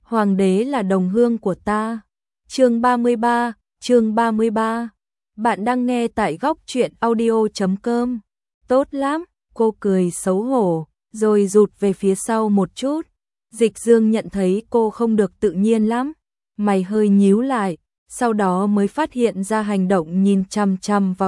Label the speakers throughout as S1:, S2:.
S1: Hoàng đế là đồng hương của ta. Chương 33. Bạn đang nghe tại góc truyện audio.com. Tốt lắm, cô cười xấu hổ, rồi rụt về phía sau một chút. Dịch Dương nhận thấy cô không được tự nhiên lắm, mày hơi nhíu lại, sau đó mới phát hiện ra hành động nhìn chằm chằm vào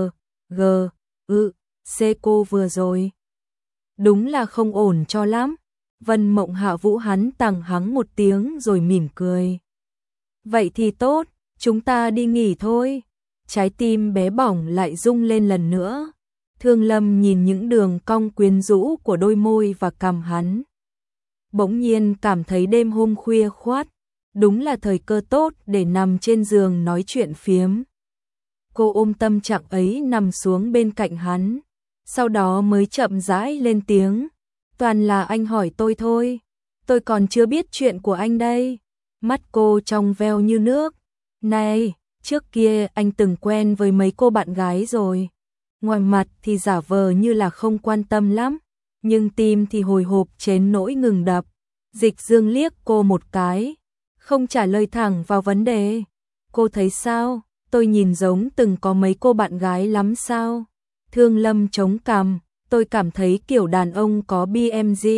S1: C cô vừa rồi. Đúng là không ổn cho lắm. Vân Mộng Hạ Vũ hắn tằng hắng một tiếng rồi mỉm cười. Vậy thì tốt, chúng ta đi nghỉ thôi. Trái tim bé bỏng lại rung lên lần nữa. Thương Lâm nhìn những đường cong quyến rũ của đôi môi và cằm hắn. Bỗng nhiên cảm thấy đêm hôm khuya khoắt, đúng là thời cơ tốt để nằm trên giường nói chuyện phiếm. Cô ôm tâm trạng ấy nằm xuống bên cạnh hắn, sau đó mới chậm rãi lên tiếng. Toàn là anh hỏi tôi thôi, tôi còn chưa biết chuyện của anh đây. Mắt cô trong veo như nước. Này, trước kia anh từng quen với mấy cô bạn gái rồi. Ngoài mặt thì giả vờ như là không quan tâm lắm, nhưng tim thì hồi hộp đến nỗi ngừng đập. Dịch Dương liếc cô một cái, không trả lời thẳng vào vấn đề. Cô thấy sao? Tôi nhìn giống từng có mấy cô bạn gái lắm sao? Thương Lâm chống cằm. Tôi cảm thấy kiểu đàn ông có BMG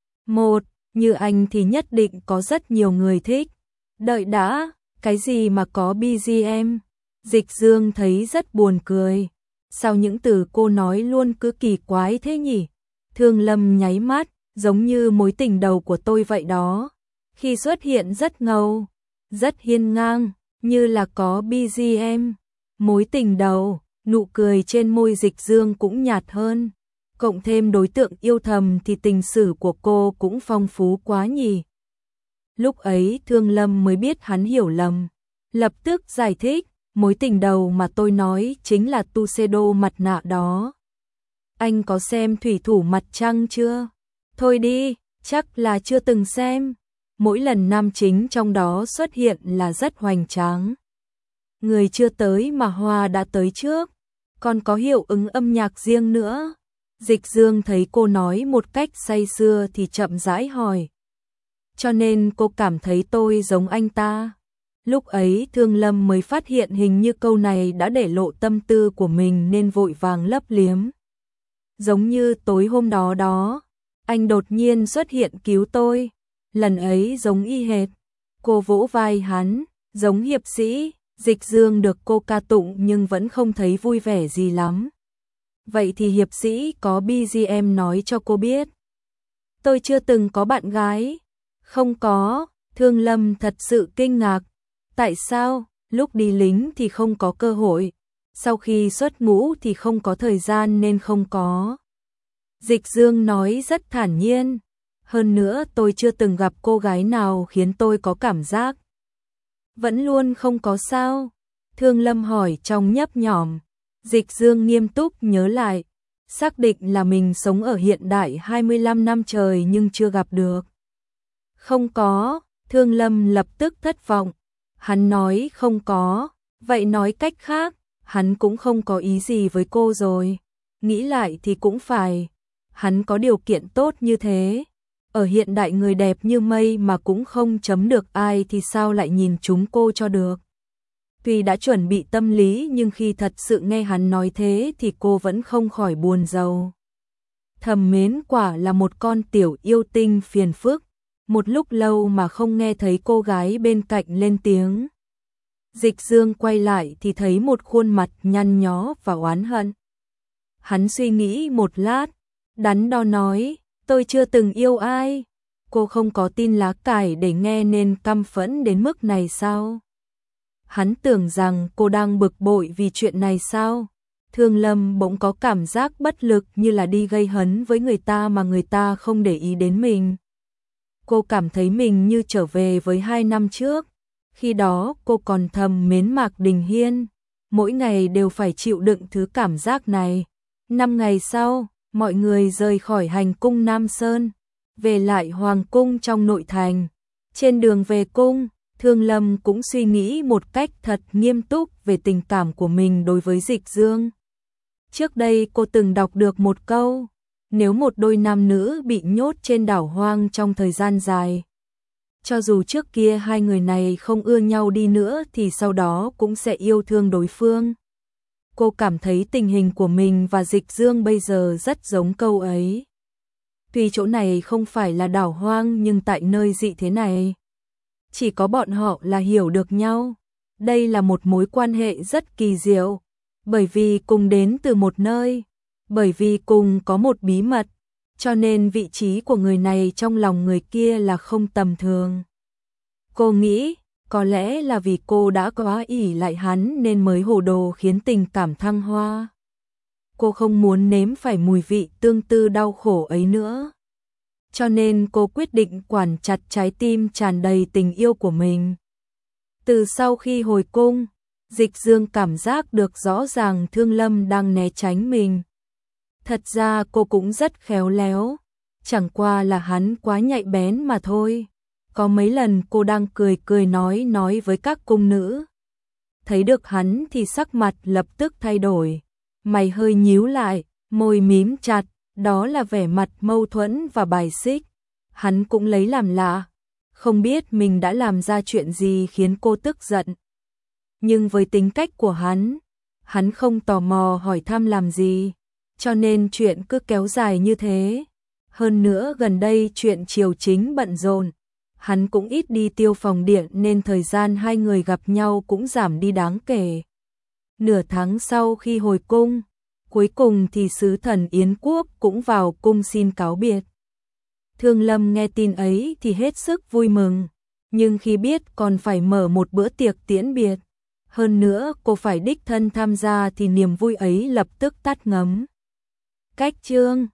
S1: như anh thì nhất định có rất nhiều người thích. Đợi đã, cái gì mà có BGM? Dịch Dương thấy rất buồn cười. Sao những từ cô nói luôn cứ kỳ quái thế nhỉ? Thương Lâm nháy mắt, giống như mối tình đầu của tôi vậy đó. Khi xuất hiện rất ngầu, rất hiên ngang, như là có BGM. Mối tình đầu, nụ cười trên môi Dịch Dương cũng nhạt hơn. Cộng thêm đối tượng yêu thầm thì tình sử của cô cũng phong phú quá nhỉ. Lúc ấy Thương Lâm mới biết hắn hiểu lầm, lập tức giải thích, mối tình đầu mà tôi nói chính là Tuxedo mặt nạ đó. Anh có xem Thủy thủ mặt trăng chưa? Thôi đi, chắc là chưa từng xem. Mỗi lần nam chính trong đó xuất hiện là rất hoành tráng. Người chưa tới mà hoa đã tới trước, còn có hiệu ứng âm nhạc riêng nữa. Dịch Dương thấy cô nói một cách say sưa thì chậm rãi hỏi. Cho nên cô cảm thấy tôi giống anh ta. Lúc ấy Thương Lâm mới phát hiện hình như câu này đã để lộ tâm tư của mình nên vội vàng lấp liếm. Giống như tối hôm đó đó, anh đột nhiên xuất hiện cứu tôi. Lần ấy giống y hệt. Cô vỗ vai hắn, giống hiệp sĩ. Dịch Dương được cô ca tụng nhưng vẫn không thấy vui vẻ gì lắm. Vậy thì hiệp sĩ có BGM nói cho cô biết. Tôi chưa từng có bạn gái. Không có. Thương Lâm thật sự kinh ngạc. Tại sao? Lúc đi lính thì không có cơ hội. Sau khi xuất ngũ thì không có thời gian nên không có. Dịch Dương nói rất thản nhiên. Hơn nữa tôi chưa từng gặp cô gái nào khiến tôi có cảm giác. Vẫn luôn không có sao? Thương Lâm hỏi trong nhấp nhổm. Dịch Dương nghiêm túc nhớ lại, xác định là mình sống ở hiện đại 25 năm trời nhưng chưa gặp được. Không có. Thương Lâm lập tức thất vọng. Hắn nói không có, vậy nói cách khác, hắn cũng không có ý gì với cô rồi. Nghĩ lại thì cũng phải, hắn có điều kiện tốt như thế. Ở hiện đại người đẹp như mây mà cũng không chấm được ai thì sao lại nhìn chúng cô cho được. Tuy đã chuẩn bị tâm lý nhưng khi thật sự nghe hắn nói thế thì cô vẫn không khỏi buồn rầu. Thầm mến quả là một con tiểu yêu tinh phiền phức. Một lúc lâu mà không nghe thấy cô gái bên cạnh lên tiếng. Dịch Dương quay lại thì thấy một khuôn mặt nhăn nhó và oán hận. Hắn suy nghĩ một lát, đắn đo nói, tôi chưa từng yêu ai. Cô không có tin lá cải để nghe nên căm phẫn đến mức này sao? Hắn tưởng rằng cô đang bực bội vì chuyện này sao? Thương Lâm bỗng có cảm giác bất lực như là đi gây hấn với người ta mà người ta không để ý đến mình. Cô cảm thấy mình như trở về với 2 năm trước. Khi đó cô còn thầm mến Mạc Đình Hiên. Mỗi ngày đều phải chịu đựng thứ cảm giác này. 5 ngày sau, mọi người rời khỏi hành cung Nam Sơn, về lại hoàng cung trong nội thành. Trên đường về cung, Thương Lâm cũng suy nghĩ một cách thật nghiêm túc về tình cảm của mình đối với Dịch Dương. Trước đây cô từng đọc được một câu, nếu một đôi nam nữ bị nhốt trên đảo hoang trong thời gian dài, Cho dù trước kia hai người này không ưa nhau đi nữa thì sau đó cũng sẽ yêu thương đối phương. Cô cảm thấy tình hình của mình và Dịch Dương bây giờ rất giống câu ấy. Tuy chỗ này không phải là đảo hoang nhưng tại nơi dị thế này, chỉ có bọn họ là hiểu được nhau. Đây là một mối quan hệ rất kỳ diệu, bởi vì cùng đến từ một nơi, bởi vì cùng có một bí mật, cho nên vị trí của người này trong lòng người kia là không tầm thường. Cô nghĩ, có lẽ là vì cô đã quá ỷ lại hắn nên mới hồ đồ khiến tình cảm thăng hoa. Cô không muốn nếm phải mùi vị tương tư đau khổ ấy nữa. Cho nên cô quyết định quản chặt trái tim tràn đầy tình yêu của mình. Từ sau khi hồi cung, Dịch Dương cảm giác được rõ ràng Thương Lâm đang né tránh mình. Thật ra cô cũng rất khéo léo, chẳng qua là hắn quá nhạy bén mà thôi. Có mấy lần cô đang cười cười nói với các cung nữ. Thấy được hắn thì sắc mặt lập tức thay đổi. Mày hơi nhíu lại, môi mím chặt, đó là vẻ mặt mâu thuẫn và bài xích. Hắn cũng lấy làm lạ, không biết mình đã làm ra chuyện gì khiến cô tức giận. Nhưng với tính cách của hắn không tò mò hỏi thăm làm gì, cho nên chuyện cứ kéo dài như thế. Hơn nữa gần đây chuyện triều chính bận rộn, hắn cũng ít đi Tiêu Phòng Điện nên thời gian hai người gặp nhau cũng giảm đi đáng kể. Nửa tháng sau khi hồi cung, cuối cùng thì sứ thần Yến Quốc cũng vào cung xin cáo biệt. Thương Lâm nghe tin ấy thì hết sức vui mừng, nhưng khi biết còn phải mở một bữa tiệc tiễn biệt, hơn nữa cô phải đích thân tham gia thì niềm vui ấy lập tức tắt ngấm. Cách chương